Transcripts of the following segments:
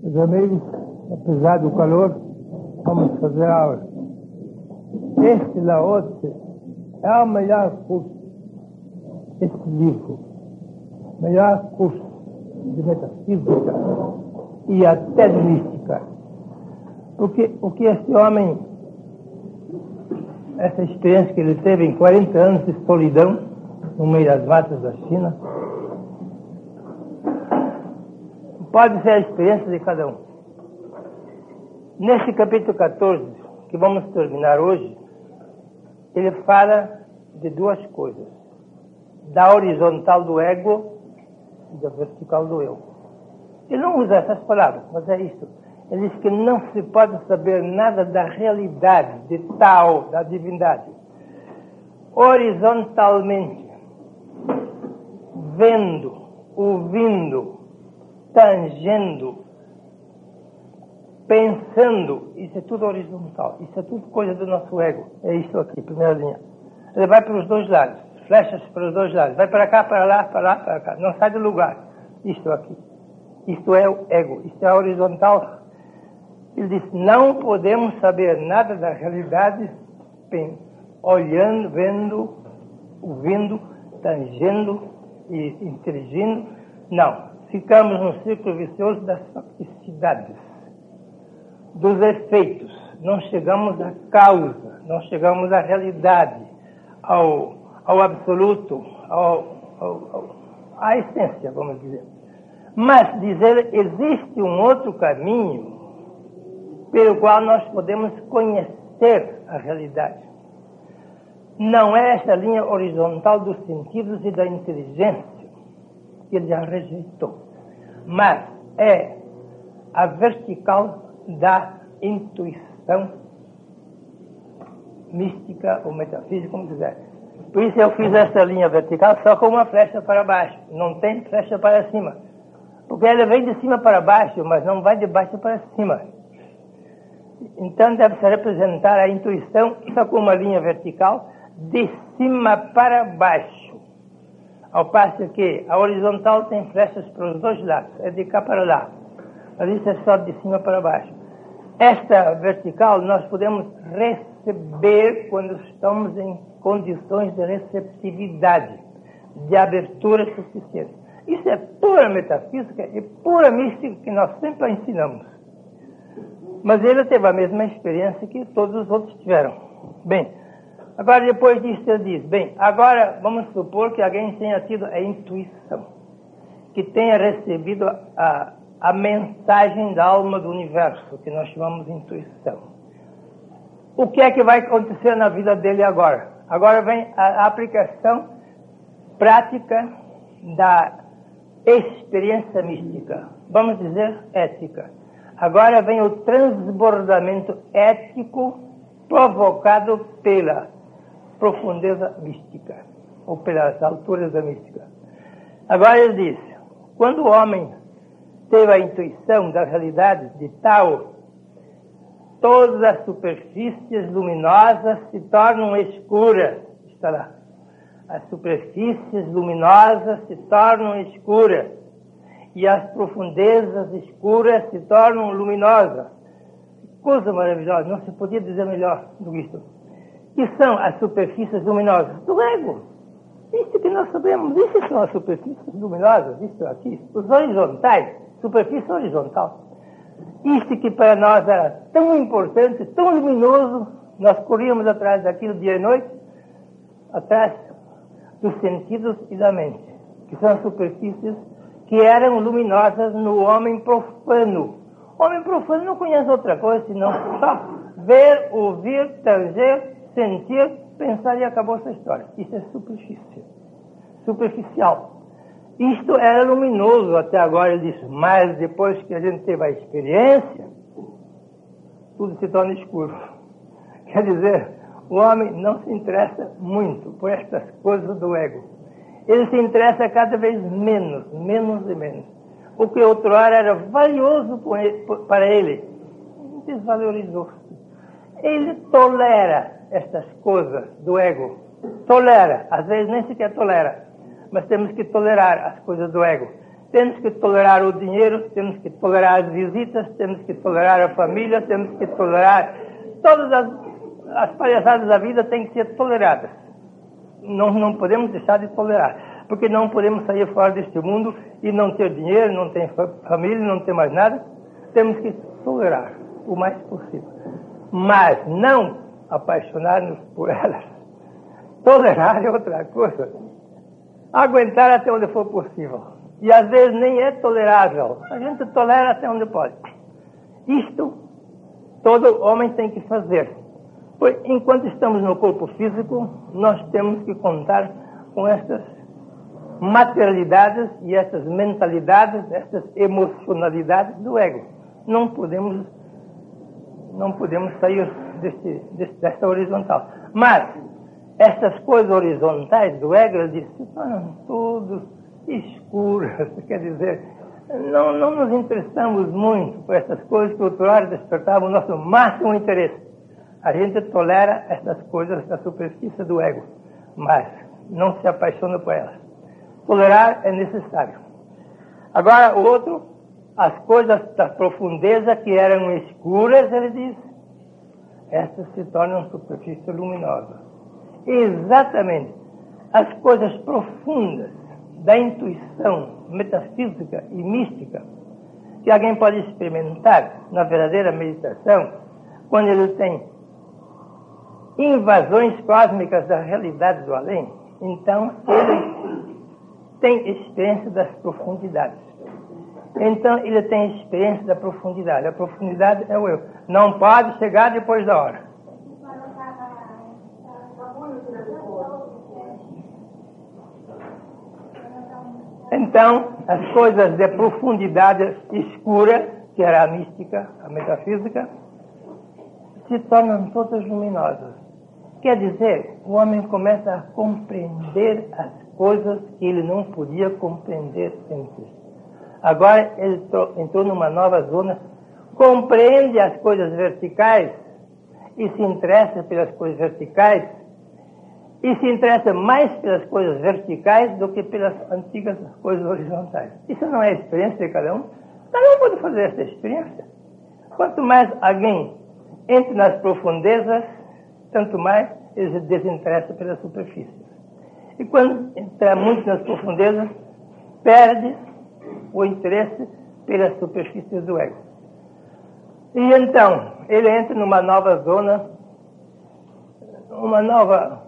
Meus amigos, apesar do calor, vamos fazer a aula. Este Lao Tse é o melhor curso, este livro, melhor curso de metafísica e até de mística. Porque o que este homem, essa experiência que ele teve em 40 anos de solidão, no meio das matas da China, pode ser a experiência de cada um. Nesse capítulo 14, que vamos terminar hoje, ele fala de duas coisas: da horizontal do ego e da vertical do eu. Ele não usa essas palavras, mas é isso. Ele diz que não se pode saber nada da realidade, de tal, da divindade, horizontalmente, vendo, ouvindo, tangendo, pensando. Isso é tudo horizontal, isso é tudo coisa do nosso ego. É isso aqui, primeira linha. Ele vai para os dois lados, flechas para os dois lados, vai para cá, para lá, para lá, para cá, não sai do lugar. Isto aqui, isto é o ego, isto é a horizontal. Ele diz: não podemos saber nada da realidade olhando, vendo, ouvindo, tangendo e interagindo. Não. Ficamos no círculo vicioso das facticidades, dos efeitos. Não chegamos à causa, não chegamos à realidade, ao absoluto, à essência, vamos dizer. Mas, dizer, existe um outro caminho pelo qual nós podemos conhecer a realidade. Não é essa linha horizontal dos sentidos e da inteligência, que ele já rejeitou, mas é a vertical da intuição mística ou metafísica, como quiser. Por isso eu fiz essa linha vertical só com uma flecha para baixo, não tem flecha para cima, porque ela vem de cima para baixo, mas não vai de baixo para cima. Então deve-se representar a intuição só com uma linha vertical de cima para baixo. Ao passo que a horizontal tem flechas para os dois lados, é de cá para lá. Mas isso é só de cima para baixo. Esta vertical nós podemos receber quando estamos em condições de receptividade, de abertura suficiente. Isso é pura metafísica e pura mística que nós sempre ensinamos. Mas ele teve a mesma experiência que todos os outros tiveram. Bem, agora depois disso ele diz: bem, agora vamos supor que alguém tenha tido a intuição, que tenha recebido a mensagem da alma do universo, que nós chamamos de intuição. O que é que vai acontecer na vida dele agora? Agora vem a aplicação prática da experiência mística, vamos dizer ética. Agora vem o transbordamento ético provocado pela profundeza mística, ou pelas alturas da mística. Agora ele diz: quando o homem teve a intuição da realidade de tal, todas as superfícies luminosas se tornam escuras. Está lá. As superfícies luminosas se tornam escuras e as profundezas escuras se tornam luminosas. Coisa maravilhosa, não se podia dizer melhor do que isso. Que são as superfícies luminosas? Do ego. Isso que nós sabemos, isso são as superfícies luminosas, isso aqui. Os horizontais, superfície horizontal. Isso que para nós era tão importante, tão luminoso, nós corríamos atrás daquilo dia e noite, atrás dos sentidos e da mente, que são as superfícies que eram luminosas no homem profano. O homem profano não conhece outra coisa senão só ver, ouvir, tanger, sentir, pensar e acabou essa história. Isso é superfície, superficial. Isto era luminoso até agora, ele disse, mas depois que a gente teve a experiência, tudo se torna escuro. Quer dizer, o homem não se interessa muito por estas coisas do ego. Ele se interessa cada vez menos, menos e menos. O que outrora era valioso para ele, desvalorizou. Ele tolera estas coisas do ego. Tolera, às vezes nem sequer tolera, mas temos que tolerar as coisas do ego. Temos que tolerar o dinheiro, temos que tolerar as visitas, temos que tolerar a família, temos que tolerar todas as palhaçadas da vida têm que ser toleradas. Não podemos deixar de tolerar, porque não podemos sair fora deste mundo e não ter dinheiro, não ter família, não ter mais nada. Temos que tolerar o mais possível, mas não apaixonar-nos por elas. Tolerar é outra coisa. Aguentar até onde for possível. E às vezes nem é tolerável. A gente tolera até onde pode. Isto todo homem tem que fazer. Pois enquanto estamos no corpo físico, nós temos que contar com estas materialidades e estas mentalidades, estas emocionalidades do ego. Não podemos sair desta horizontal. Mas essas coisas horizontais do ego, ele diz, se tornam todos escuras, quer dizer, não nos interessamos muito por essas coisas que outra hora despertavam o nosso máximo interesse. A gente tolera essas coisas da superfície do ego, mas não se apaixona por elas. Tolerar é necessário. Agora, o outro, as coisas da profundeza que eram escuras, ele diz, essas se tornam superfície luminosa. Exatamente. As coisas profundas da intuição metafísica e mística que alguém pode experimentar na verdadeira meditação, quando ele tem invasões cósmicas da realidade do além, então ele tem experiência das profundidades. Então ele tem experiência da profundidade. A profundidade é o eu. Não pode chegar depois da hora. Então, as coisas de profundidade escura, que era a mística, a metafísica, se tornam todas luminosas. Quer dizer, o homem começa a compreender as coisas que ele não podia compreender antes. Agora ele entrou numa nova zona, compreende as coisas verticais e se interessa pelas coisas verticais, e se interessa mais pelas coisas verticais do que pelas antigas coisas horizontais. Isso não é a experiência de cada um? Cada um pode fazer essa experiência. Quanto mais alguém entra nas profundezas, tanto mais ele se desinteressa pelas superfícies. E quando entra muito nas profundezas, perde o interesse pelas superfícies do ego. E então, ele entra numa nova zona, uma nova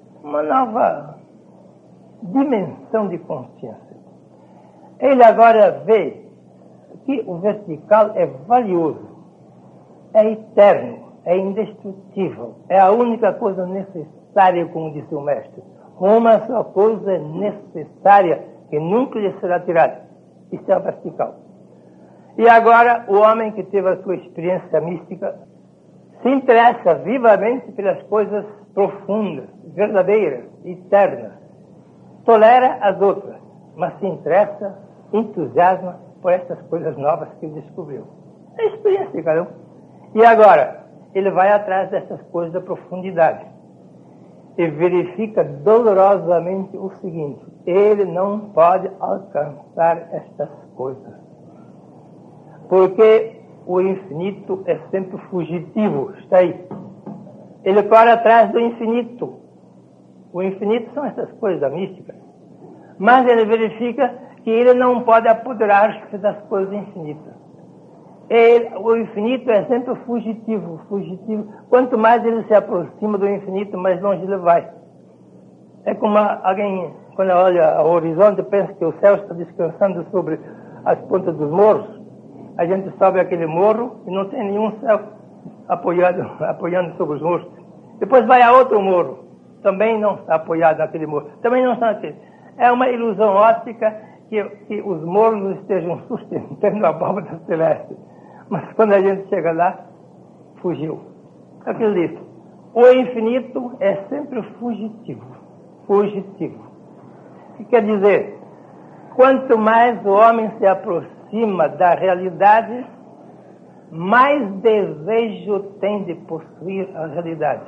dimensão de consciência. Ele agora vê que o vertical é valioso, é eterno, é indestrutível, é a única coisa necessária, como disse o mestre. Uma só coisa necessária que nunca lhe será tirada. Isso é o vertical. E agora o homem que teve a sua experiência mística se interessa vivamente pelas coisas profundas, verdadeiras, eternas. Tolera as outras, mas se interessa, entusiasma por essas coisas novas que ele descobriu. É a experiência de cada um. E agora, ele vai atrás dessas coisas da profundidade e verifica dolorosamente o seguinte: ele não pode alcançar estas coisas, porque o infinito é sempre fugitivo, está aí. Ele corre atrás do infinito. O infinito são essas coisas da mística. Mas ele verifica que ele não pode apoderar-se das coisas infinitas. O infinito é sempre fugitivo. Quanto mais ele se aproxima do infinito, mais longe ele vai. É como alguém, quando olha ao horizonte, pensa que o céu está descansando sobre as pontas dos morros. A gente sobe aquele morro e não tem nenhum céu apoiando sobre os morros. Depois vai a outro morro, também não está apoiado naquele morro. Também não está naquele. É uma ilusão óptica que os morros estejam sustentando a abóbora celeste. Mas quando a gente chega lá, fugiu. É o que ele disse. O infinito é sempre fugitivo. O que quer dizer? Quanto mais o homem se aproxima da realidade, mais desejo tem de possuir a realidade.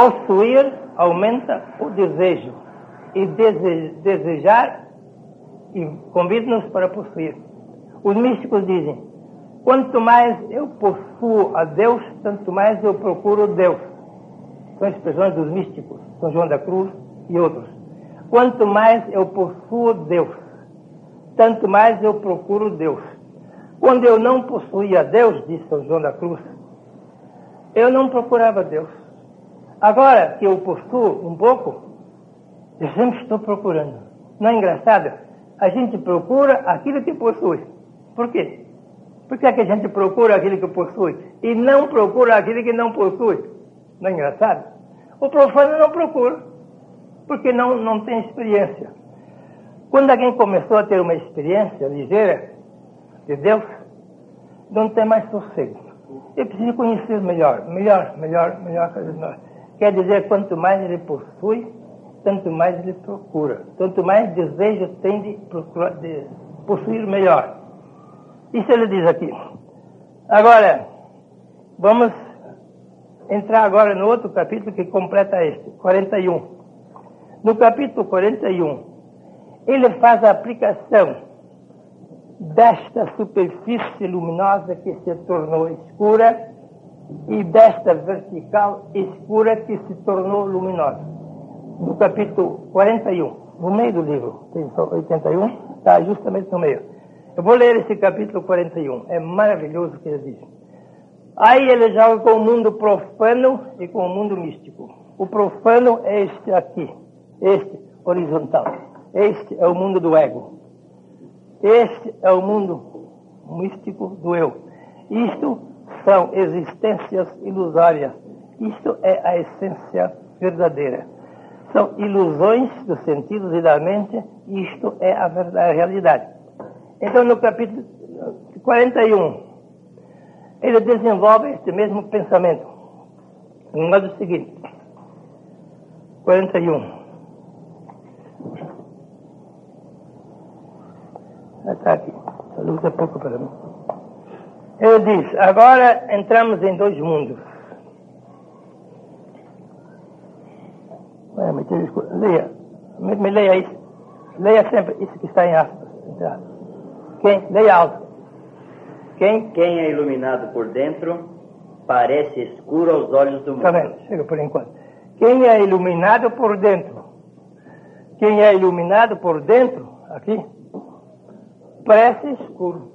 Possuir aumenta o desejo. E desejar e convida-nos para possuir. Os místicos dizem: quanto mais eu possuo a Deus, tanto mais eu procuro Deus. São expressões dos místicos, São João da Cruz e outros. Quanto mais eu possuo Deus, tanto mais eu procuro Deus. Quando eu não possuía Deus, diz São João da Cruz, eu não procurava Deus. Agora que eu possuo um pouco, eu sempre estou procurando. Não é engraçado? A gente procura aquilo que possui. Por quê? Por que é que a gente procura aquilo que possui e não procura aquilo que não possui? Não é engraçado? O profano não procura, porque não tem experiência. Quando alguém começou a ter uma experiência ligeira de Deus, não tem mais sossego. Ele precisa conhecer melhor. Quer dizer, quanto mais ele possui, tanto mais ele procura. Tanto mais desejo tem de possuir melhor. Isso ele diz aqui. Agora, vamos entrar agora no outro capítulo que completa este, 41. No capítulo 41, ele faz a aplicação desta superfície luminosa que se tornou escura e desta vertical escura que se tornou luminosa. No capítulo 41, no meio do livro, tem só 81, está justamente no meio. Eu vou ler esse capítulo 41, é maravilhoso o que ele diz. Aí ele joga com o mundo profano e com o mundo místico. O profano é este aqui, este horizontal. Este é o mundo do ego. Este é o mundo místico do eu. Isto são existências ilusórias. Isto é a essência verdadeira. São ilusões dos sentidos e da mente. Isto é a realidade. Então, no capítulo 41, ele desenvolve este mesmo pensamento. No modo seguinte. 41. Está aqui. A luz é pouco para mim. Ele diz: agora entramos em dois mundos. Leia. Me leia isso. Leia sempre isso que está em aspas. Leia alto. Quem é iluminado por dentro parece escuro aos olhos do mundo. Tá vendo? Chega por enquanto. Quem é iluminado por dentro? Quem é iluminado por dentro, aqui, parece escuro.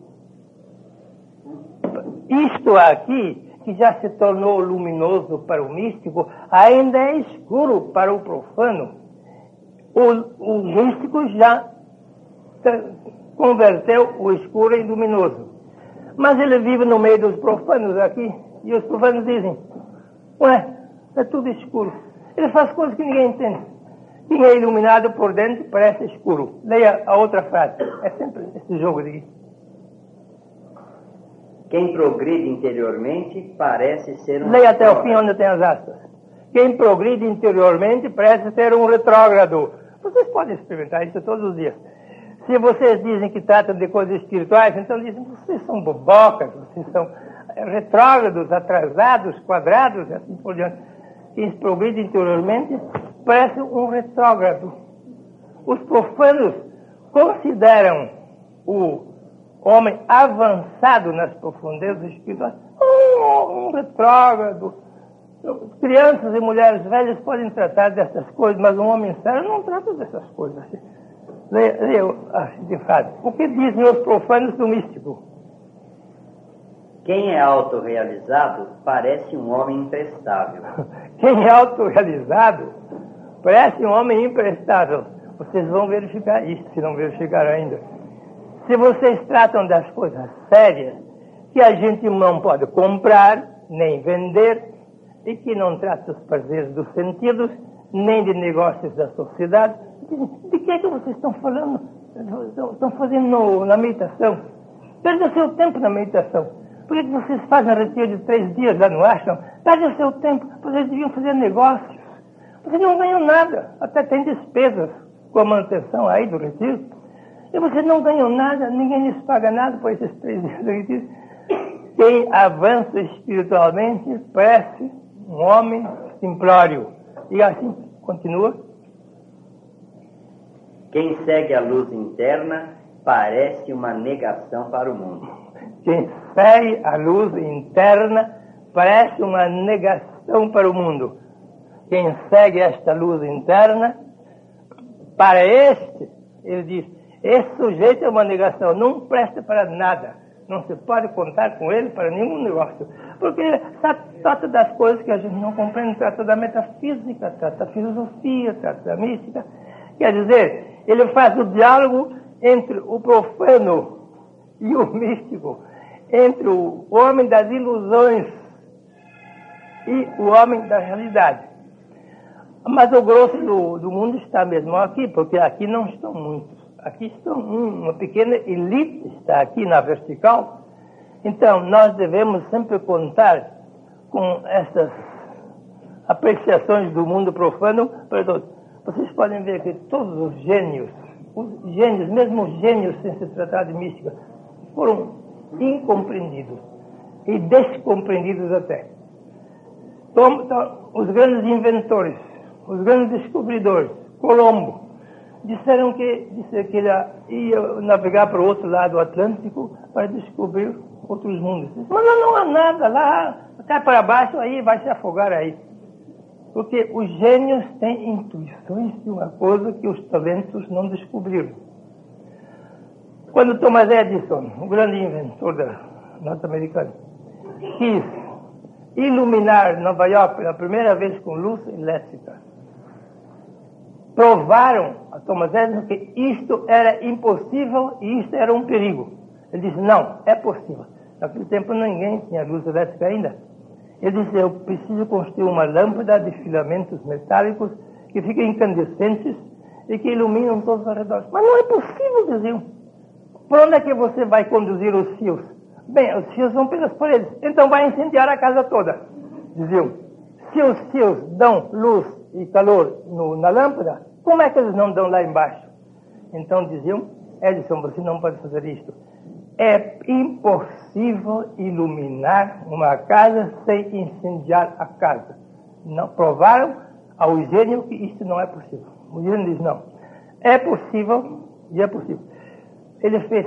Isto aqui, que já se tornou luminoso para o místico, ainda é escuro para o profano. O místico já converteu o escuro em luminoso. Mas ele vive no meio dos profanos aqui, e os profanos dizem: ué, é tudo escuro. Ele faz coisas que ninguém entende. Quem é iluminado por dentro parece escuro. Leia a outra frase. É sempre esse jogo de... Quem progride interiormente parece ser um... Leia até o fim onde tem as aspas. Quem progride interiormente parece ser um retrógrado. Vocês podem experimentar isso todos os dias. Se vocês dizem que tratam de coisas espirituais, então dizem: vocês são bobocas, vocês são retrógrados, atrasados, quadrados, e assim por diante. Quem progride interiormente parece um retrógrado. Os profanos consideram o homem avançado nas profundezas espirituais um retrógrado. Crianças e mulheres velhas podem tratar dessas coisas, mas um homem sério não trata dessas coisas. Leia de frase. O que dizem os profanos do místico? Quem é autorrealizado parece um homem imprestável. Quem é autorrealizado parece um homem imprestável. Vocês vão verificar isso, se não verificaram ainda. Se vocês tratam das coisas sérias, que a gente não pode comprar, nem vender, e que não trata os prazeres dos sentidos, nem de negócios da sociedade, de que é que vocês estão falando? Estão fazendo na meditação? Perde o seu tempo na meditação. Por que vocês fazem retiro de 3 dias lá no ashram? Perde o seu tempo. Vocês deviam fazer negócios. Vocês não ganham nada. Até tem despesas com a manutenção aí do retiro. E vocês não ganham nada. Ninguém lhes paga nada por esses 3 dias do retiro. Quem avança espiritualmente parece um homem simplório. E assim continua. Quem segue a luz interna parece uma negação para o mundo. Quem segue a luz interna parece uma negação para o mundo. Quem segue esta luz interna, para este, ele diz, esse sujeito é uma negação, não presta para nada. Não se pode contar com ele para nenhum negócio. Porque ele trata das coisas que a gente não compreende, trata da metafísica, trata da filosofia, trata da mística. Quer dizer, ele faz o diálogo entre o profano e o místico, entre o homem das ilusões e o homem da realidade. Mas o grosso do mundo está mesmo aqui, porque aqui não estão muitos. Aqui estão uma pequena elite, está aqui na vertical. Então, nós devemos sempre contar com essas apreciações do mundo profano. Perdão, vocês podem ver que todos os gênios, mesmo os gênios sem se tratar de mística, foram incompreendidos e descompreendidos até. Então, os grandes inventores, os grandes descobridores, Colombo, disseram que ele ia navegar para o outro lado do Atlântico para descobrir outros mundos. Mas não há nada lá, cai para baixo, aí vai se afogar aí. Porque os gênios têm intuições de uma coisa que os talentos não descobriram. Quando Thomas Edison, o grande inventor norte-americano, quis iluminar Nova York pela primeira vez com luz elétrica, provaram a Thomas Edison que isto era impossível e isto era um perigo. Ele disse, não, é possível. Naquele tempo ninguém tinha luz elétrica ainda. Ele disse, eu preciso construir uma lâmpada de filamentos metálicos que fiquem incandescentes e que iluminam todos os arredores. Mas não é possível, diziam. Por onde é que você vai conduzir os fios? Bem, os fios vão pelas paredes. Então vai incendiar a casa toda, diziam. Se os fios dão luz e calor na lâmpada, como é que eles não dão lá embaixo? Então diziam, Edison, você não pode fazer isto. É impossível iluminar uma casa sem incendiar a casa. Não, provaram ao gênio que isto não é possível. O gênio diz, não. É possível e é possível. Ele fez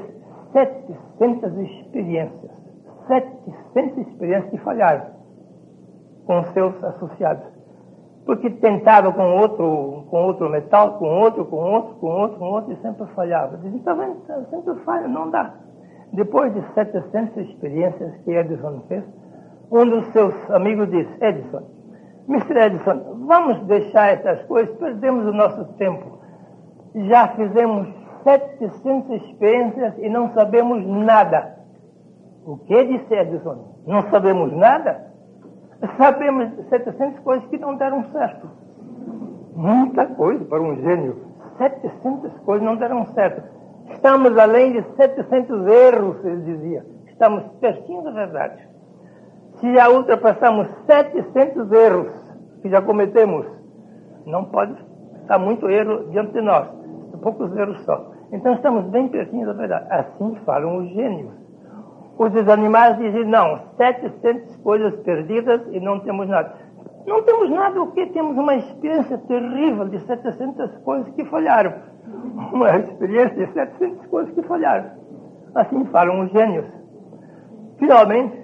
700 experiências. 700 experiências que falharam com seus associados. Porque tentava com outro metal, com outro, e sempre falhava. Dizia, está vendo, sempre falha, não dá. Depois de 700 experiências que Edison fez, um dos seus amigos disse, Edison, Mr. Edison, vamos deixar essas coisas, perdemos o nosso tempo. Já fizemos 700 experiências e não sabemos nada. O que disse Edison? Não sabemos nada? Sabemos 700 coisas que não deram certo. Muita coisa para um gênio. 700 coisas não deram certo. Estamos além de 700 erros, ele dizia. Estamos pertinho da verdade. Se já ultrapassamos 700 erros que já cometemos, não pode estar muito erro diante de nós. Poucos erros só. Então estamos bem pertinho da verdade. Assim falam os gênios. Os desanimados dizem, não, 700 coisas perdidas e não temos nada. Não temos nada, o que? Temos uma experiência terrível de 700 coisas que falharam. Uma experiência de 700 coisas que falharam. Assim falam os gênios. Finalmente,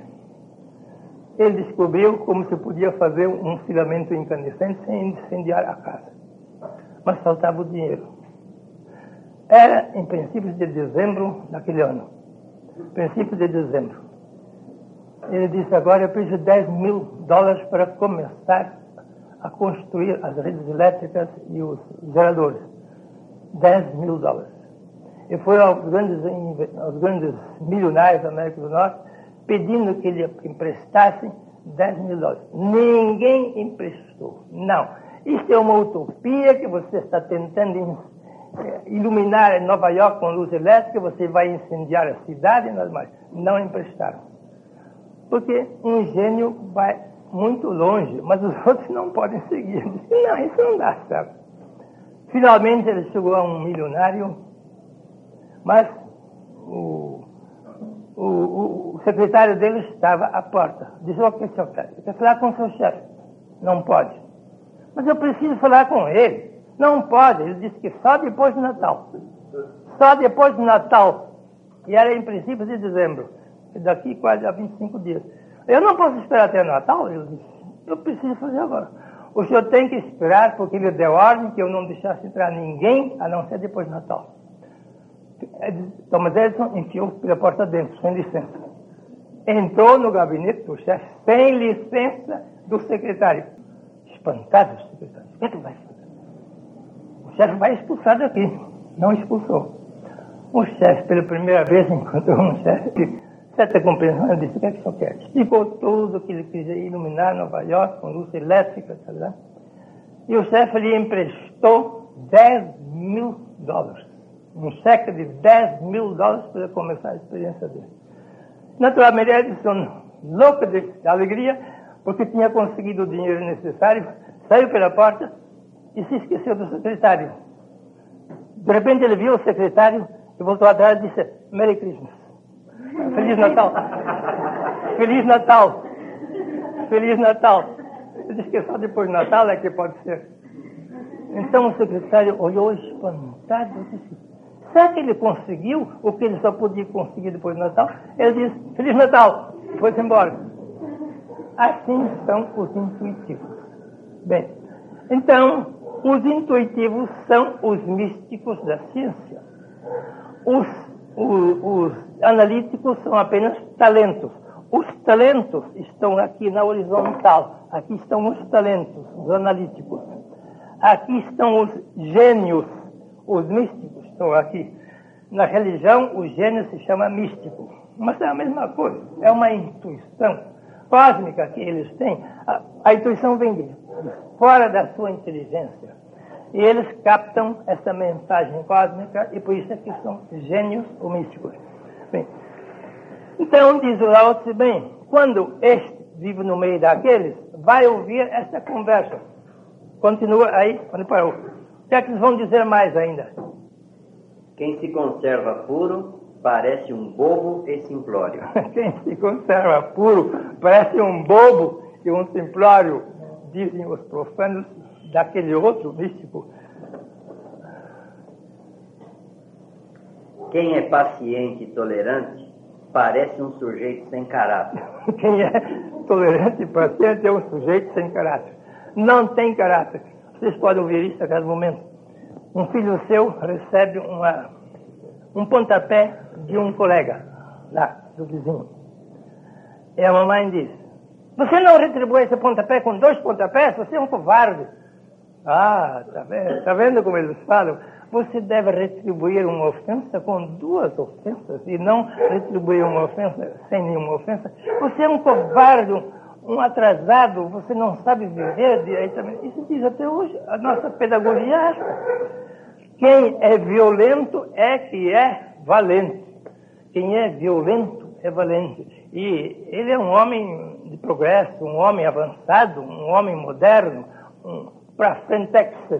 ele descobriu como se podia fazer um filamento incandescente sem incendiar a casa. Mas faltava o dinheiro. Era em princípios de dezembro daquele ano. Princípio de dezembro. Ele disse, agora eu preciso de $10 mil para começar a construir as redes elétricas e os geradores. $10 mil. E foi aos grandes milionários da América do Norte pedindo que lhe emprestassem $10 mil. Ninguém emprestou. Não. Isto é uma utopia que você está tentando iluminar Nova York com luz elétrica, você vai incendiar a cidade e nada mais. Não emprestaram. Porque um gênio vai muito longe, mas os outros não podem seguir. Diz, não, isso não dá certo. Finalmente ele chegou a um milionário, mas o secretário dele estava à porta. Disse, o que senhor quer? Quer falar com o seu chefe? Não pode. Mas eu preciso falar com ele. Não pode. Ele disse que só depois do Natal. Só depois do Natal. E era em princípio de dezembro. E daqui quase a 25 dias. Eu não posso esperar até o Natal? Ele disse, eu preciso fazer agora. O senhor tem que esperar, porque ele deu ordem que eu não deixasse entrar ninguém, a não ser depois do Natal. Thomas Edison enfiou pela porta dentro, sem licença. Entrou no gabinete do chefe, sem licença do secretário. Espantado o secretário. O que é que vai fazer? O chefe vai expulsar daqui. Não expulsou. O chefe, pela primeira vez, encontrou um chefe certa compreensão. Ele disse, o que é que o senhor quer? Explicou tudo que ele quis iluminar Nova York com luz elétrica, tá? E o chefe lhe emprestou $10.000. Um cheque de $10.000 para começar a experiência dele. Naturalmente, Edison, louco de alegria, porque tinha conseguido o dinheiro necessário, saiu pela porta e se esqueceu do secretário. De repente ele viu o secretário e voltou atrás e disse, Merry Christmas. Feliz Natal. Feliz Natal. Feliz Natal. Ele disse que só depois do Natal é que pode ser. Então o secretário olhou espantado e disse, será que ele conseguiu o que ele só podia conseguir depois do Natal? Ele disse, Feliz Natal. Foi-se embora. Assim são os intuitivos. Bem, então, os intuitivos são os místicos da ciência. Os analíticos são apenas talentos. Os talentos estão aqui na horizontal. Aqui estão os talentos, os analíticos. Aqui estão os gênios. Os místicos estão aqui. Na religião, o gênio se chama místico. Mas é a mesma coisa. É uma intuição cósmica que eles têm. A intuição vem de fora da sua inteligência. E eles captam essa mensagem cósmica e por isso é que são gênios ou místicos. Bem, então diz o Lao Tse, bem, quando este vive no meio daqueles, vai ouvir essa conversa. Continua aí, onde parou. O que é que eles vão dizer mais ainda? Quem se conserva puro parece um bobo e simplório. Quem se conserva puro parece um bobo e um simplório, dizem os profanos daquele outro místico. Quem é paciente e tolerante parece um sujeito sem caráter. Quem é tolerante e paciente é um sujeito sem caráter. Não tem caráter. Vocês podem ouvir isso a cada momento. Um filho seu recebe um pontapé de um colega lá, do vizinho. E a mamãe diz, você não retribui esse pontapé com 2 pontapés? Você é um covarde. Ah, tá vendo como eles falam? Você deve retribuir uma ofensa com 2 ofensas e não retribuir uma ofensa sem nenhuma ofensa. Você é um covarde, um atrasado, você não sabe viver direitamente. Isso diz até hoje a nossa pedagogia é essa. Quem é violento é que é valente. Quem é violento é valente. E ele é um homem de progresso, um homem avançado, um homem moderno, para frente,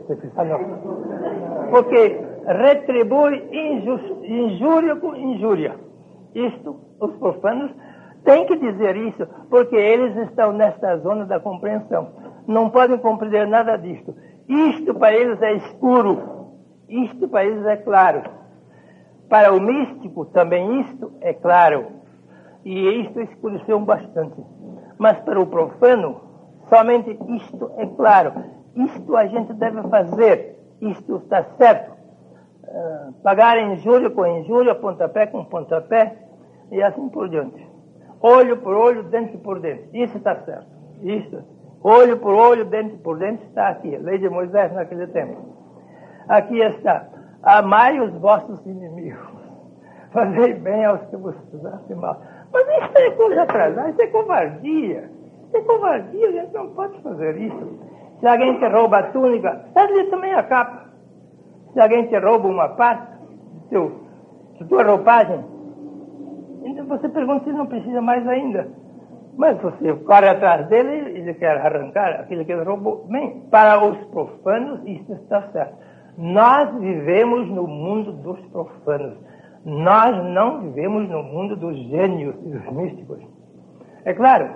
porque retribui injúria com injúria. Isto, os profanos têm que dizer isso, porque eles estão nesta zona da compreensão. Não podem compreender nada disto. Isto para eles é escuro. Isto para eles é claro. Para o místico também isto é claro. E isto escureceu bastante. Mas para o profano, somente isto é claro. Isto a gente deve fazer. Isto está certo. Pagar injúria com injúria, pontapé com pontapé, e assim por diante. Olho por olho, dente por dente. Isso está certo. Isso. Olho por olho, dente por dente está aqui. A lei de Moisés naquele tempo. Aqui está. Amai os vossos inimigos. Fazei bem aos que vos fazem mal. Mas isso é coisa atrasada. Isso é covardia. Isso é covardia. A gente não pode fazer isso. Se alguém te rouba a túnica, dá-lhe também a capa. Se alguém te rouba uma parte de tua roupagem, então você pergunta se não precisa mais ainda. Mas você corre atrás dele, ele quer arrancar aquilo que ele roubou. Bem, para os profanos, isso está certo. Nós vivemos no mundo dos profanos. Nós não vivemos no mundo dos gênios e dos místicos. É claro.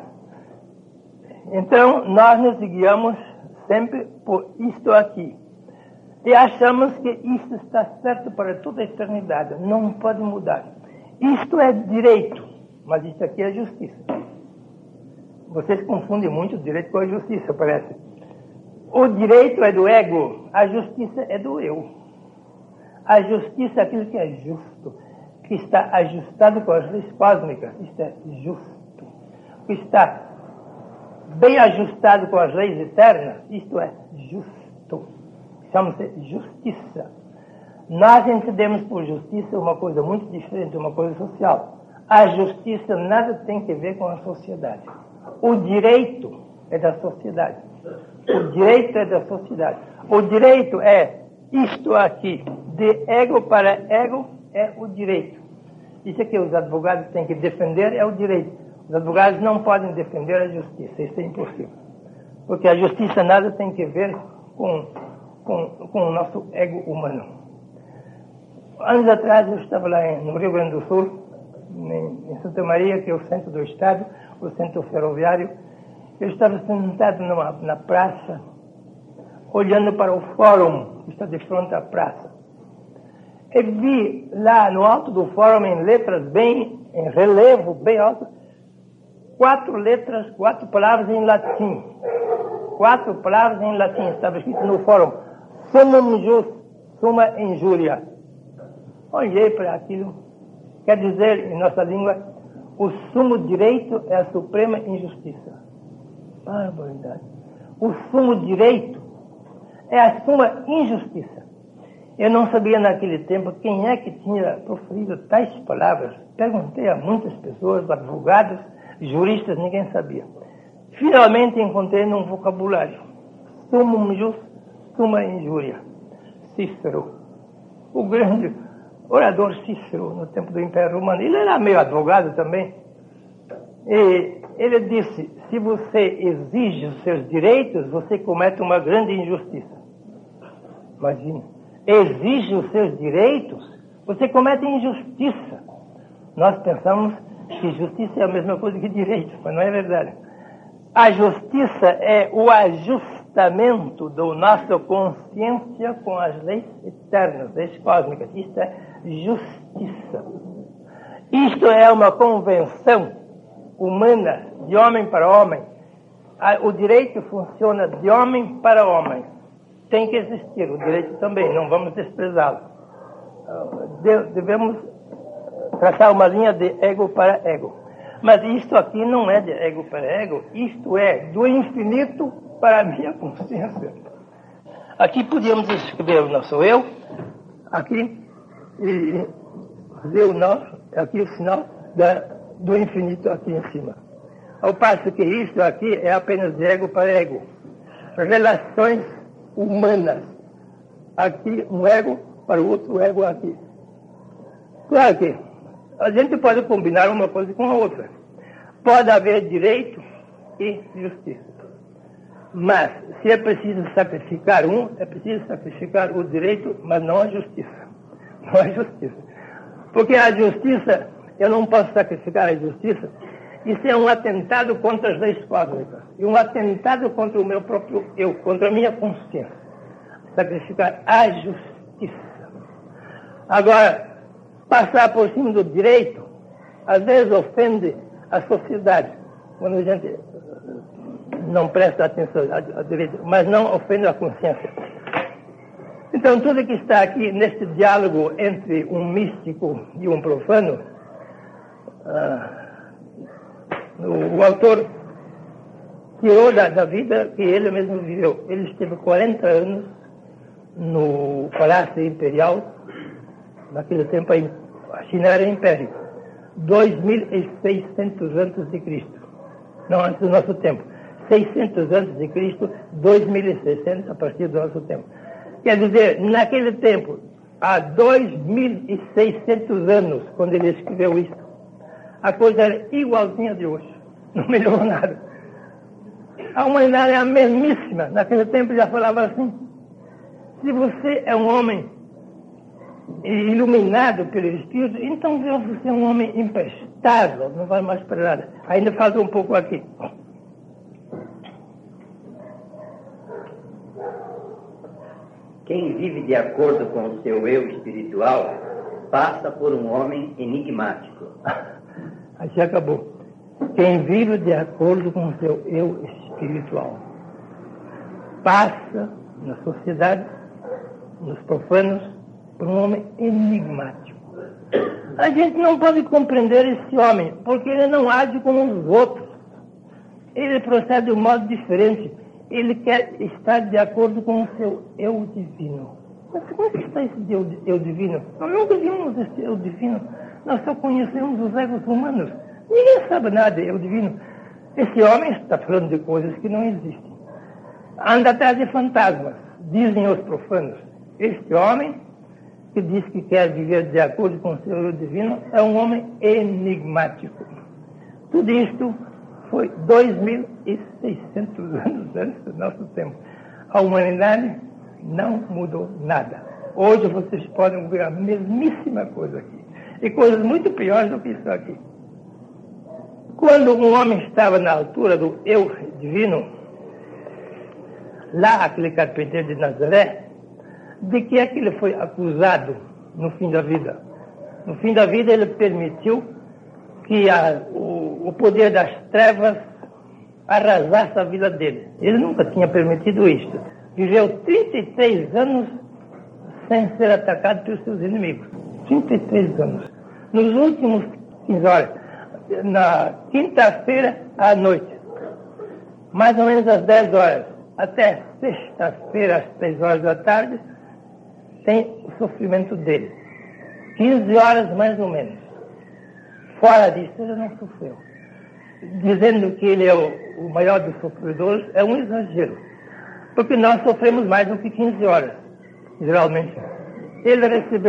Então, nós nos guiamos sempre por isto aqui. E achamos que isso está certo para toda a eternidade, não pode mudar. Isto é direito, mas isso aqui é justiça. Vocês confundem muito o direito com a justiça, parece. O direito é do ego, a justiça é do eu. A justiça é aquilo que é justo, que está ajustado com as leis cósmicas. Isto é justo. O que está bem ajustado com as leis eternas, isto é justo. Chama-se justiça. Nós entendemos por justiça uma coisa muito diferente, uma coisa social. A justiça nada tem a ver com a sociedade. O direito é da sociedade. O direito é da sociedade. O direito é isto aqui. De ego para ego é o direito. Isso que os advogados têm que defender é o direito. Os advogados não podem defender a justiça. Isso é impossível. Porque a justiça nada tem a ver com o nosso ego humano. Anos atrás eu estava lá no Rio Grande do Sul, em Santa Maria, que é o centro do estado, o centro ferroviário. Eu estava sentado na praça, olhando para o fórum, que está de frente à praça. E vi lá no alto do fórum, em letras bem, em relevo, bem alto, 4 letras, 4 palavras em latim. 4 palavras em latim, estava escrito no fórum. Summum jus, summa injuria. Olhei para aquilo. Quer dizer, em nossa língua, o sumo direito é a suprema injustiça. Barbaridade. O sumo direito é a suma injustiça. Eu não sabia naquele tempo quem é que tinha proferido tais palavras. Perguntei a muitas pessoas, advogados, juristas, ninguém sabia. Finalmente encontrei num vocabulário. Summum jus, summa injuria. Cícero. O grande orador Cícero, no tempo do Império Romano. Ele era meio advogado também. E ele disse, se você exige os seus direitos, você comete uma grande injustiça. Imagina. Exige os seus direitos, você comete injustiça. Nós pensamos que justiça é a mesma coisa que direito, mas não é verdade. A justiça é o ajustamento da nossa consciência com as leis eternas, leis cósmicas. Isto é justiça. Isto é uma convenção humana, de homem para homem. O direito funciona de homem para homem. Tem que existir o direito também, não vamos desprezá-lo. Devemos traçar uma linha de ego para ego. Mas isto aqui não é de ego para ego, isto é do infinito para a minha consciência. Aqui podíamos escrever o nosso eu, aqui e fazer o nosso, aqui o sinal do infinito aqui em cima. Ao passo que isto aqui é apenas de ego para ego. Relações humanas. Aqui um ego para o outro ego aqui. Claro que a gente pode combinar uma coisa com a outra. Pode haver direito e justiça. Mas, se é preciso sacrificar um, é preciso sacrificar o direito, mas não a justiça. Não a justiça. Porque a justiça, eu não posso sacrificar a justiça. Isso é um atentado contra as leis cósmicas. E um atentado contra o meu próprio eu, contra a minha consciência. Sacrificar a justiça. Agora, passar por cima do direito, às vezes ofende a sociedade. Quando a gente não presta atenção ao direito, mas não ofende a consciência. Então, tudo que está aqui neste diálogo entre um místico e um profano, o autor tirou da vida que ele mesmo viveu. Ele esteve 40 anos no Palácio Imperial. Naquele tempo a China era império. 2.600 antes de Cristo. Não antes do nosso tempo. 600 antes de Cristo, 2.600 a partir do nosso tempo. Quer dizer, naquele tempo, há 2.600 anos, quando ele escreveu isso, a coisa era igualzinha de hoje. Não melhorou nada. A humanidade é a mesmíssima. Naquele tempo já falava assim. Se você é um homem iluminado pelo Espírito, então você é um homem imprestável, não vai mais para nada. Ainda falta um pouco aqui. Quem vive de acordo com o seu eu espiritual passa por um homem enigmático. Aí já acabou. Quem vive de acordo com o seu eu espiritual passa na sociedade, nos profanos, por um homem enigmático. A gente não pode compreender esse homem, porque ele não age como os outros. Ele procede de um modo diferente. Ele quer estar de acordo com o seu eu divino. Mas como é que está esse eu divino? Nós nunca vimos esse eu divino. Nós só conhecemos os egos humanos. Ninguém sabe nada de eu divino. Esse homem está falando de coisas que não existem. Anda atrás de fantasmas, dizem os profanos. Este homem, que diz que quer viver de acordo com o seu eu divino, é um homem enigmático. Tudo isto foi 2.600 anos antes do nosso tempo. A humanidade não mudou nada. Hoje vocês podem ver a mesmíssima coisa aqui. E coisas muito piores do que isso aqui. Quando um homem estava na altura do eu divino, lá aquele carpinteiro de Nazaré, de que é que ele foi acusado no fim da vida? No fim da vida ele permitiu que o poder das trevas arrasasse a vida dele. Ele nunca tinha permitido isto. Viveu 33 anos sem ser atacado pelos seus inimigos. 33 anos. Nos últimos 15 horas, na quinta-feira à noite, mais ou menos às 10 horas, até sexta-feira às 3 horas da tarde, tem o sofrimento dele. 15 horas mais ou menos. Fora disso, ele não sofreu. Dizendo que ele é o maior dos sofredores é um exagero. Porque nós sofremos mais do que 15 horas, geralmente. Ele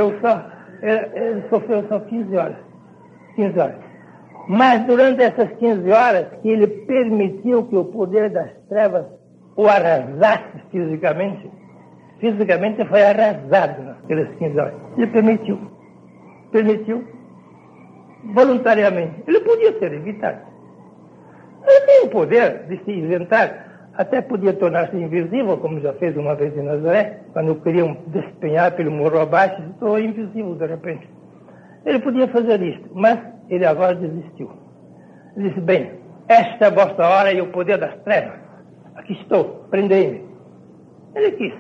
sofreu só 15 horas. 15 horas. Mas durante essas 15 horas, que ele permitiu que o poder das trevas o arrasasse fisicamente foi arrasado naquelas 15 horas. Ele permitiu voluntariamente. Ele podia ter evitado. Ele tem o poder de se isentar, até podia tornar-se invisível, como já fez uma vez em Nazaré, quando queriam despenhar pelo muro abaixo, se tornou invisível de repente. Ele podia fazer isto, mas ele agora desistiu. Ele disse, bem, esta é a vossa hora e o poder das trevas. Aqui estou, prendei-me. Ele quis.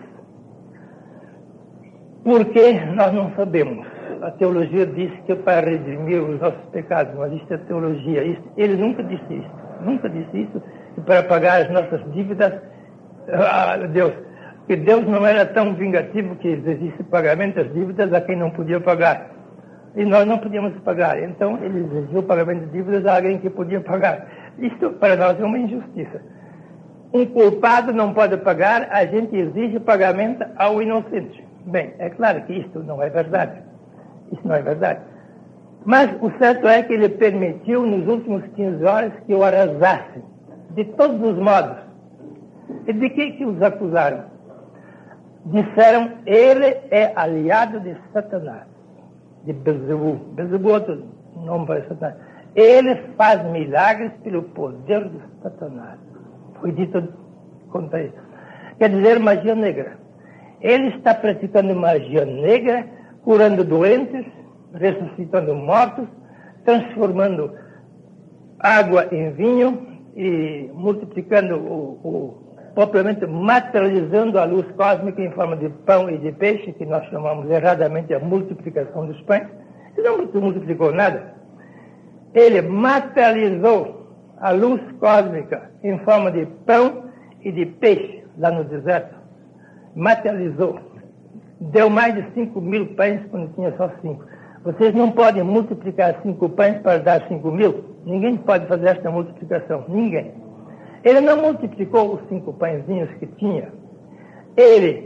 Porque nós não sabemos. A teologia diz que é para redimir os nossos pecados, mas isto é teologia. Ele nunca disse isso. Nunca disse isso. E para pagar as nossas dívidas, Deus. Que Deus não era tão vingativo que exigisse pagamento das dívidas a quem não podia pagar. E nós não podíamos pagar. Então ele exigiu o pagamento de dívidas a alguém que podia pagar. Isto para nós é uma injustiça. Um culpado não pode pagar, a gente exige pagamento ao inocente. Bem, é claro que isto não é verdade. Isso não é verdade. Mas o certo é que ele permitiu, nos últimos 15 horas, que o arrasasse. De todos os modos. E de que os acusaram? Disseram, ele é aliado de Satanás. De Beelzebub. Beelzebub é outro nome para Satanás. Ele faz milagres pelo poder de Satanás. Foi dito contra isso. Quer dizer, magia negra. Ele está praticando magia negra, curando doentes, ressuscitando mortos, transformando água em vinho e multiplicando, propriamente materializando a luz cósmica em forma de pão e de peixe, que nós chamamos erradamente a multiplicação dos pães. Ele não multiplicou nada. Ele materializou a luz cósmica em forma de pão e de peixe lá no deserto. Materializou. Deu mais de 5.000 pães quando tinha só 5. Vocês não podem multiplicar 5 pães para dar 5.000. Ninguém pode fazer esta multiplicação. Ninguém. Ele não multiplicou os 5 pãezinhos que tinha. Ele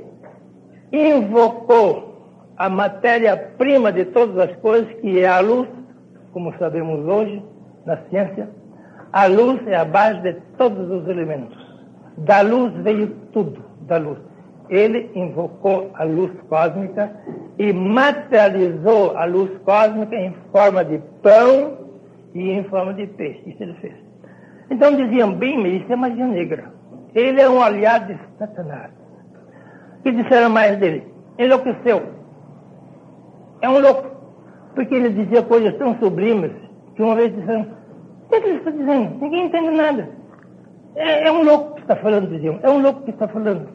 invocou a matéria-prima de todas as coisas, que é a luz, como sabemos hoje, na ciência. A luz é a base de todos os elementos. Da luz veio tudo, da luz. Ele invocou a luz cósmica e materializou a luz cósmica em forma de pão e em forma de peixe. Isso ele fez. Então diziam, bem, isso é magia negra. Ele é um aliado de Satanás. O que disseram mais dele? Enlouqueceu. É um louco. Porque ele dizia coisas tão sublimes que uma vez disseram, o que ele está dizendo? Ninguém entende nada. É um louco que está falando, diziam. É um louco que está falando.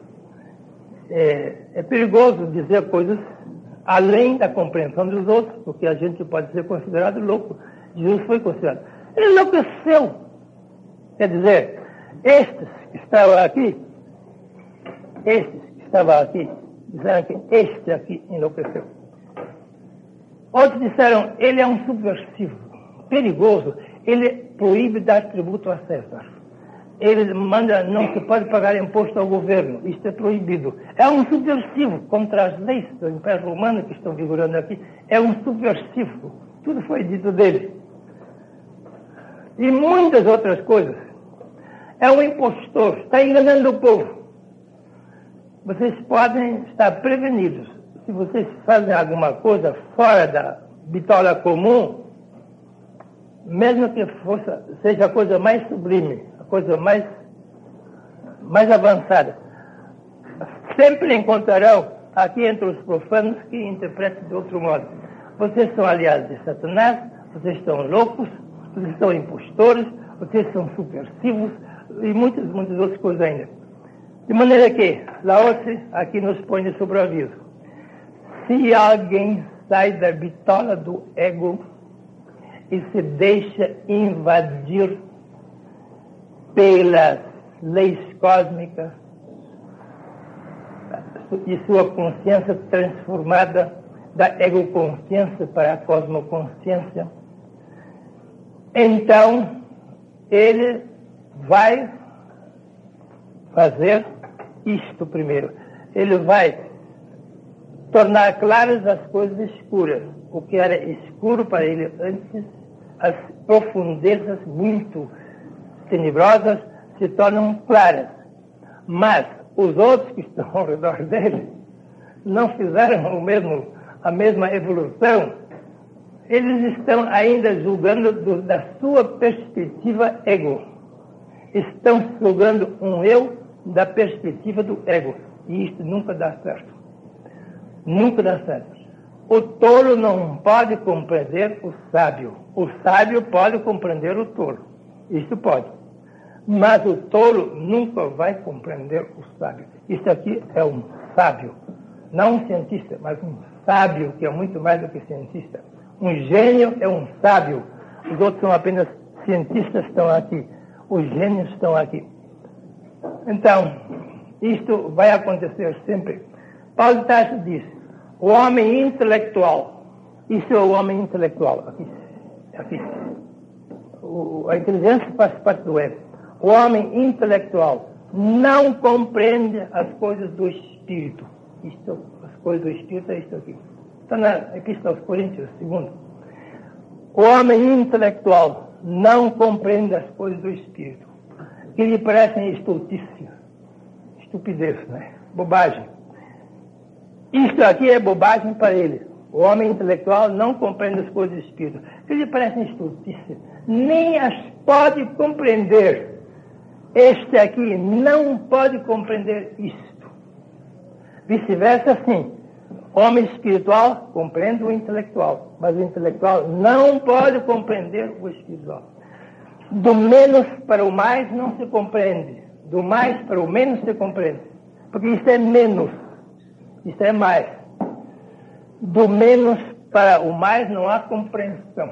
É perigoso dizer coisas além da compreensão dos outros, porque a gente pode ser considerado louco. Jesus foi considerado. Ele enlouqueceu. Quer dizer, estes que estavam aqui, disseram que este aqui enlouqueceu. Outros disseram, ele é um subversivo, perigoso, ele proíbe dar tributo a César. Ele manda, não se pode pagar imposto ao governo, isto é proibido. É um subversivo contra as leis do Império Romano que estão vigorando aqui. É um subversivo. Tudo foi dito dele. E muitas outras coisas. É um impostor, está enganando o povo. Vocês podem estar prevenidos. Se vocês fazem alguma coisa fora da bitola comum, mesmo que seja a coisa mais sublime, a coisa mais avançada, sempre encontrarão aqui entre os profanos que interpretam de outro modo. Vocês são aliados de Satanás, vocês estão loucos, vocês são impostores, vocês são subversivos e muitas outras coisas ainda. De maneira que Laozi aqui nos põe de sobreaviso. Se alguém sai da bitola do ego e se deixa invadir pelas leis cósmicas e sua consciência transformada da egoconsciência para a cosmoconsciência, então ele vai fazer isto primeiro. Ele vai tornar claras as coisas escuras. O que era escuro para ele antes, as profundezas muito tenebrosas se tornam claras. Mas os outros que estão ao redor dele não fizeram a mesma evolução. Eles estão ainda julgando da sua perspectiva ego. Estão julgando um eu da perspectiva do ego. E isto nunca dá certo. Nunca dá certo. O tolo não pode compreender o sábio. O sábio pode compreender o tolo. Isso pode. Mas o tolo nunca vai compreender o sábio. Isso aqui é um sábio. Não um cientista, mas um sábio, que é muito mais do que cientista. Um gênio é um sábio. Os outros são apenas cientistas, estão aqui. Os gênios estão aqui. Então, isto vai acontecer sempre. Paulo de Tarso diz, o homem intelectual, isso é o homem intelectual, aqui. A inteligência faz parte do ego. O homem intelectual não compreende as coisas do espírito. As coisas do espírito é isto aqui. Está na Epístola aos Coríntios, 2. O homem intelectual não compreende as coisas do espírito, que lhe parecem estultícias, estupidez, né? Bobagem. Isto aqui é bobagem para ele. O homem intelectual não compreende as coisas do espírito, que lhe parecem estultícias, nem as pode compreender. Este aqui não pode compreender isto. Vice-versa, sim. O homem espiritual compreende o intelectual, mas o intelectual não pode compreender o espiritual. Do menos para o mais não se compreende. Do mais para o menos se compreende. Porque isso é menos. Isso é mais. Do menos para o mais não há compreensão.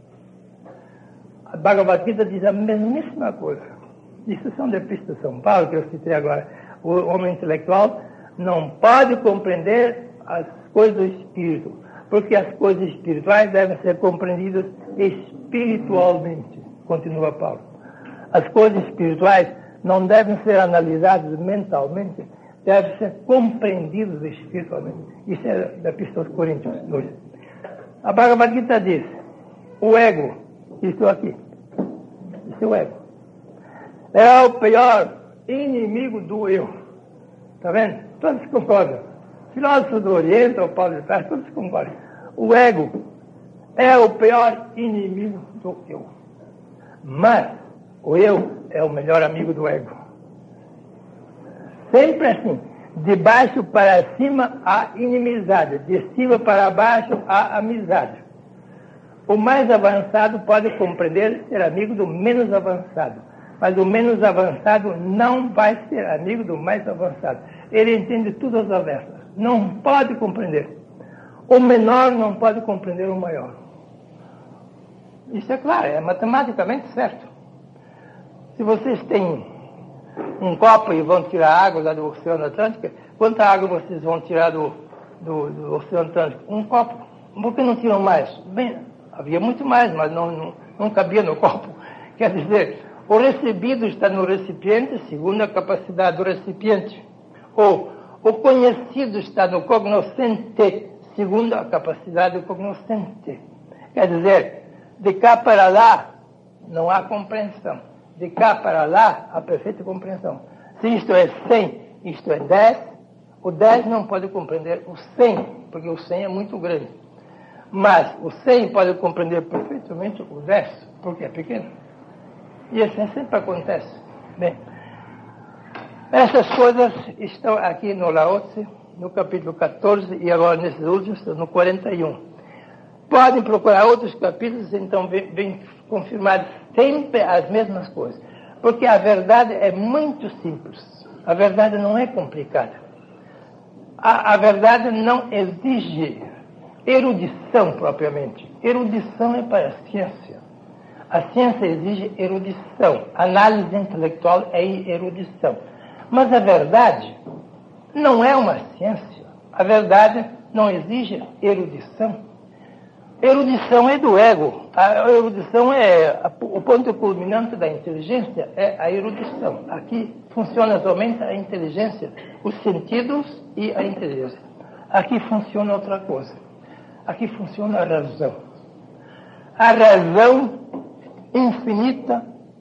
A Bhagavad Gita diz a mesmíssima coisa. Isso são da Epístola de São Paulo, que eu citei agora. O homem intelectual não pode compreender as coisas do espírito, porque as coisas espirituais devem ser compreendidas espiritualmente, continua Paulo. As coisas espirituais não devem ser analisadas mentalmente, devem ser compreendidas espiritualmente. Isso é da Epístola aos Coríntios 2. A Bhagavad Gita diz, o ego, isso aqui, isso é o ego, é o pior inimigo do eu. Está vendo? Todos concordam. Filósofos do Oriente, ou Paulo de Tarso, todos concordam. O ego é o pior inimigo do eu. Mas o eu é o melhor amigo do ego. Sempre assim. De baixo para cima há inimizade, de cima para baixo há amizade. O mais avançado pode compreender ser amigo do menos avançado, mas o menos avançado não vai ser amigo do mais avançado. Ele entende tudo às avessas, não pode compreender. O menor não pode compreender o maior. Isso é claro, é matematicamente certo. Se vocês têm um copo e vão tirar água lá do Oceano Atlântico, quanta água vocês vão tirar do Oceano Atlântico? Um copo. Por que não tiram mais? Bem, havia muito mais, mas não cabia no copo. Quer dizer, o recebido está no recipiente segundo a capacidade do recipiente. Ou o conhecido está no cognoscente segundo a capacidade do cognoscente. Quer dizer, de cá para lá não há compreensão. De cá para lá há perfeita compreensão. Se isto é 100, isto é 10, o 10 não pode compreender o 100, porque o 100 é muito grande. Mas o 100 pode compreender perfeitamente o 10, porque é pequeno. E assim sempre acontece. Bem, essas coisas estão aqui no Lao Tse, no capítulo 14, e agora nesses últimos, no 41. Podem procurar outros capítulos, então vem confirmar sempre as mesmas coisas. Porque a verdade é muito simples. A verdade não é complicada. A verdade não exige erudição propriamente. Erudição é para a ciência. A ciência exige erudição. Análise intelectual é erudição. Mas a verdade não é uma ciência. A verdade não exige erudição. Erudição é do ego. A erudição é o ponto culminante da inteligência, é a erudição. Aqui funciona somente a inteligência, os sentidos e a inteligência. Aqui funciona outra coisa. Aqui funciona a razão. A razão infinita,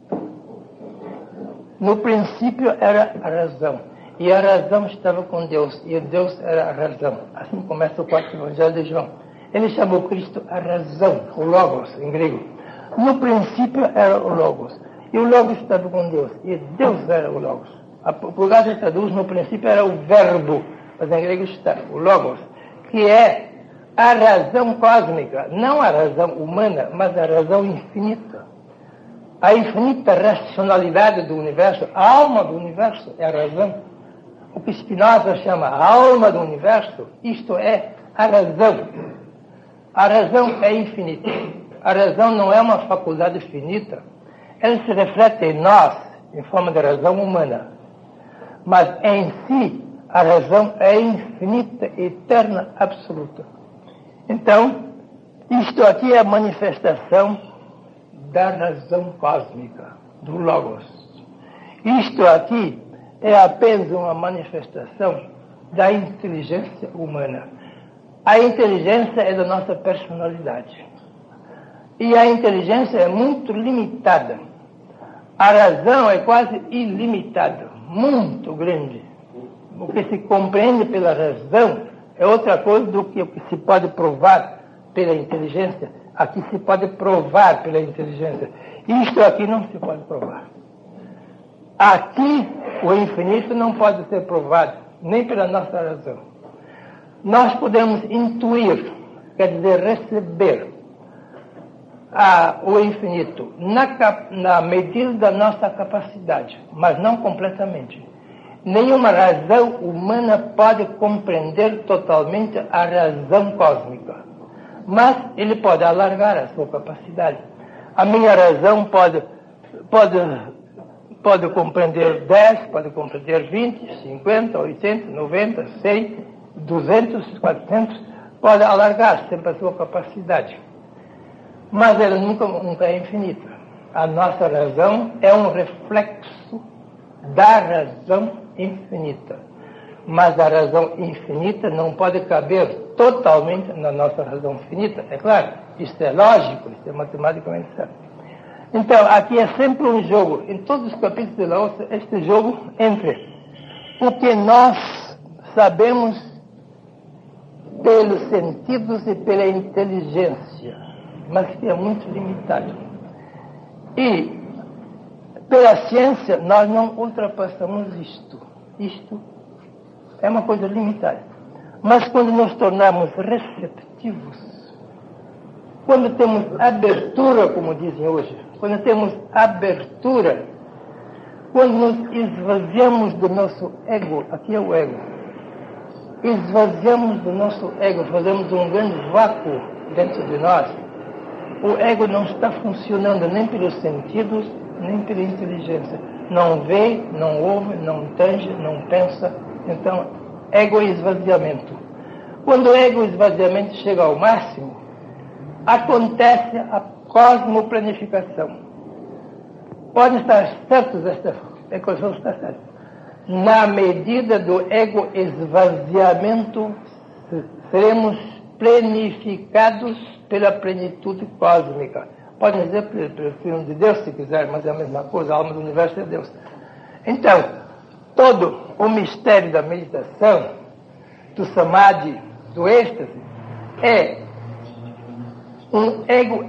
no princípio era a razão. E a razão estava com Deus, e Deus era a razão. Assim começa o quarto evangelho de João. Ele chamou Cristo a razão, o Logos, em grego. No princípio era o Logos. E o Logos estava com Deus. E Deus era o Logos. A Vulgata traduz, no princípio era o Verbo. Mas em grego está o Logos. Que é a razão cósmica. Não a razão humana, mas a razão infinita. A infinita racionalidade do universo. A alma do universo é a razão. O que Spinoza chama a alma do universo, isto é a razão. A razão é infinita. A razão não é uma faculdade finita. Ela se reflete em nós, em forma de razão humana. Mas em si, a razão é infinita, eterna, absoluta. Então, isto aqui é a manifestação da razão cósmica, do Logos. Isto aqui é apenas uma manifestação da inteligência humana. A inteligência é da nossa personalidade. E a inteligência é muito limitada. A razão é quase ilimitada, muito grande. O que se compreende pela razão é outra coisa do que o que se pode provar pela inteligência. Aqui se pode provar pela inteligência. Isto aqui não se pode provar. Aqui o infinito não pode ser provado, nem pela nossa razão. Nós podemos intuir, quer dizer, receber o infinito na medida da nossa capacidade, mas não completamente. Nenhuma razão humana pode compreender totalmente a razão cósmica, mas ele pode alargar a sua capacidade. A minha razão pode compreender 10, pode compreender 20, 50, 80, 90, 100... 200, 400, pode alargar sempre a sua capacidade. Mas ela nunca é infinita. A nossa razão é um reflexo da razão infinita. Mas a razão infinita não pode caber totalmente na nossa razão finita. É claro, isso é lógico, isso é matematicamente certo. Então, aqui é sempre um jogo. Em todos os capítulos de Lao Tse, este jogo entre o que nós sabemos pelos sentidos e pela inteligência, mas que é muito limitado. E pela ciência nós não ultrapassamos isto. Isto É uma coisa limitada. Mas quando nos tornamos receptivos, quando temos abertura, como dizem hoje, quando temos abertura, quando nos esvaziamos do nosso ego, aqui é o ego, esvaziamos do nosso ego, fazemos um grande vácuo dentro de nós, o ego não está funcionando nem pelos sentidos, nem pela inteligência. Não vê, não ouve, não tange, não pensa. Então, ego e esvaziamento. Quando o ego e esvaziamento chega ao máximo, acontece a cosmoplanificação. Podem estar certos, esta equação está certa. Na medida do ego esvaziamento, seremos planificados pela plenitude cósmica. Podem dizer pelo filho de Deus, se quiser, mas é a mesma coisa, a alma do universo é Deus. Então, todo o mistério da meditação, do samadhi, do êxtase, é um ego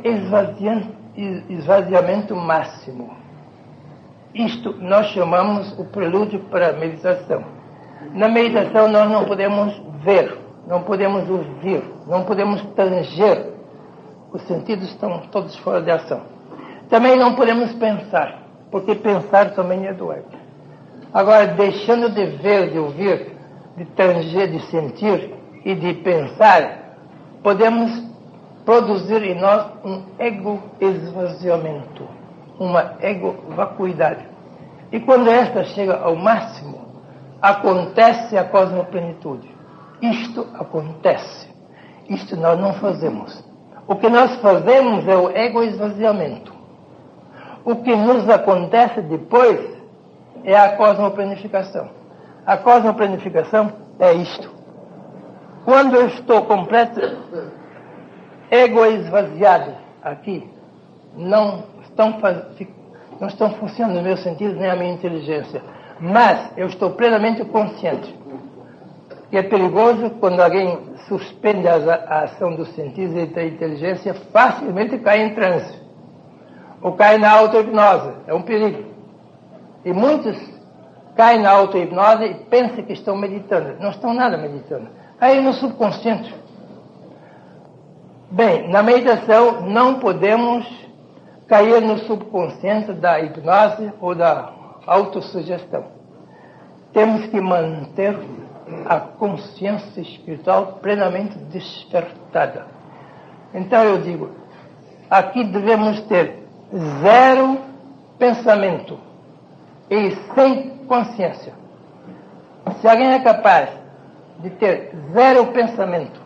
esvaziamento máximo. Isto nós chamamos o prelúdio para a meditação. Na meditação nós não podemos ver, não podemos ouvir, não podemos tanger. Os sentidos estão todos fora de ação. Também não podemos pensar, porque pensar também é do ego. Agora, deixando de ver, de ouvir, de tanger, de sentir e de pensar, podemos produzir em nós um ego esvaziamento, uma ego vacuidade. E quando esta chega ao máximo, acontece a cosmoplenitude. Isto acontece. Isto nós não fazemos. O que nós fazemos é o ego esvaziamento. O que nos acontece depois é a cosmoplanificação. A cosmoplanificação é isto. Quando eu estou completo, ego esvaziado aqui, não estão funcionando os meus sentidos nem a minha inteligência. Mas eu estou plenamente consciente. E é perigoso quando alguém suspende a ação dos sentidos e da inteligência, facilmente cai em transe. Ou cai na auto-hipnose. É um perigo. E muitos caem na auto-hipnose e pensam que estão meditando. Não estão nada meditando. Caem no subconsciente. Bem, na meditação não podemos cair no subconsciente da hipnose ou da autossugestão. Temos que manter a consciência espiritual plenamente despertada. Então eu digo, aqui devemos ter zero pensamento e sem consciência. Se alguém é capaz de ter zero pensamento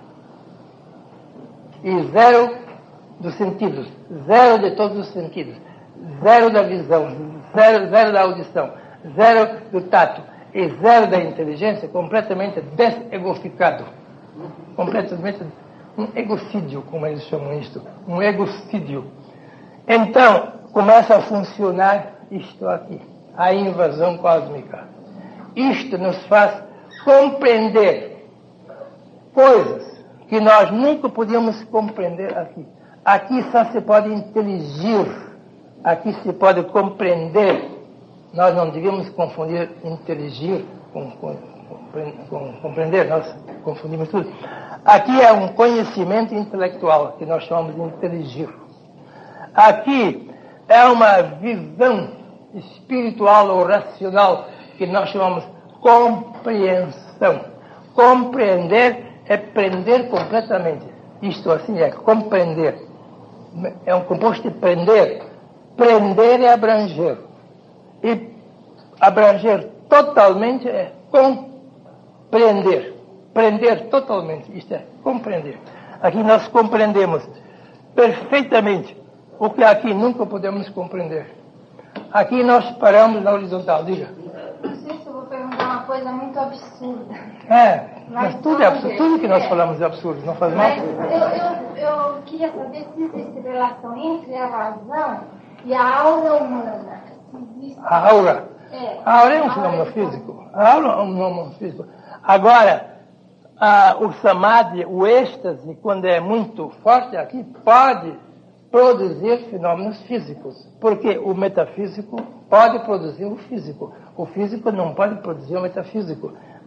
e zero dos sentidos, zero de todos os sentidos, zero da visão, zero da audição, zero do tato, e zero da inteligência, completamente desegoficado. Completamente um egocídio, como eles chamam isto. Um egocídio. Então, começa a funcionar isto aqui. A invasão cósmica. Isto nos faz compreender coisas que nós nunca podíamos compreender aqui. Aqui só se pode inteligir. Aqui se pode compreender. Nós não devemos confundir inteligir com compreender, nós confundimos tudo. Aqui é um conhecimento intelectual, que nós chamamos de inteligir. Aqui é uma visão espiritual ou racional, que nós chamamos compreensão. Compreender é prender completamente. Isto assim é compreender. É um composto de prender. Prender é abranger. E abranger totalmente é compreender. Prender totalmente, isto é compreender. Aqui nós compreendemos perfeitamente o que aqui nunca podemos compreender. Aqui nós paramos na horizontal, diga. Não sei se eu vou perguntar uma coisa muito absurda. Mas tudo é absurdo. Tudo que nós falamos é absurdo, não faz mal? Eu queria saber se existe relação entre a razão e a aura humana. A aura? A aura é um fenômeno físico. A aura é um fenômeno físico. Agora, o samadhi, o êxtase, quando é muito forte aqui, pode produzir fenômenos físicos. Porque o metafísico pode produzir o físico. O físico não pode produzir o metafísico.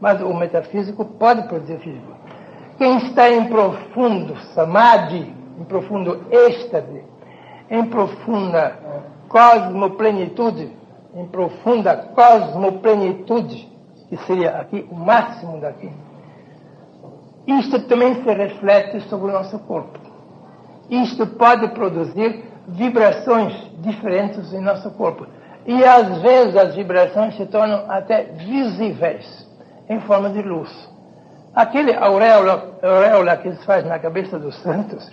mas o metafísico pode produzir físico. Quem está em profundo samadhi, em profundo êxtase, em profunda cosmoplenitude, em profunda cosmoplenitude, que seria aqui o máximo daqui, isto também se reflete sobre o nosso corpo. Isto pode produzir vibrações diferentes em nosso corpo. E às vezes as vibrações se tornam até visíveis, em forma de luz. Aquele auréola que se faz na cabeça dos santos,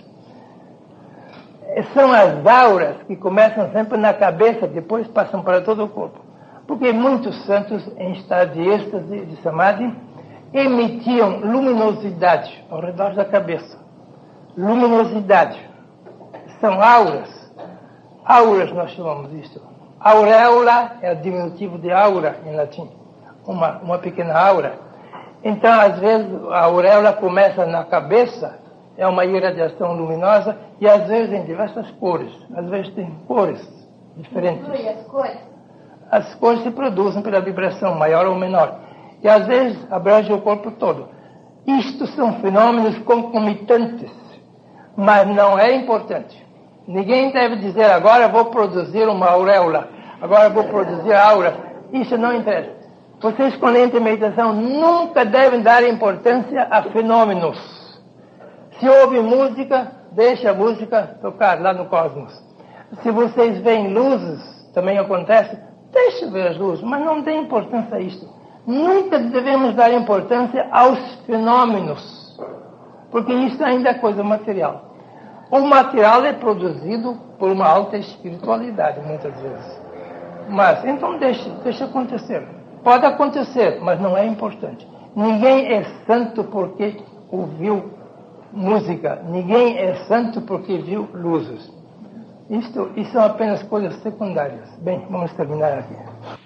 são as auras que começam sempre na cabeça, depois passam para todo o corpo. Porque muitos santos, em estado de êxtase, de samadhi, emitiam luminosidade ao redor da cabeça. Luminosidade. São auras. Auras nós chamamos isso. Auréola é o diminutivo de aura em latim. Uma pequena aura. Então, às vezes, a auréola começa na cabeça, é uma irradiação luminosa, e às vezes em diversas cores. Às vezes tem cores diferentes. Inclui as cores? As cores se produzem pela vibração, maior ou menor. E às vezes abrange o corpo todo. Isto são fenômenos concomitantes, mas não é importante. Ninguém deve dizer, agora vou produzir uma auréola, agora vou produzir aura. Isso não interessa. Vocês, quando entram em meditação, nunca devem dar importância a fenômenos. Se ouve música, deixa a música tocar lá no cosmos. Se vocês veem luzes, também acontece, deixa ver as luzes, mas não dê importância a isto. Nunca devemos dar importância aos fenômenos, porque isso ainda é coisa material. O material é produzido por uma alta espiritualidade, muitas vezes. Mas, então deixa acontecer. Pode acontecer, mas não é importante. Ninguém é santo porque ouviu música. Ninguém é santo porque viu luzes. Isso são apenas coisas secundárias. Bem, vamos terminar aqui.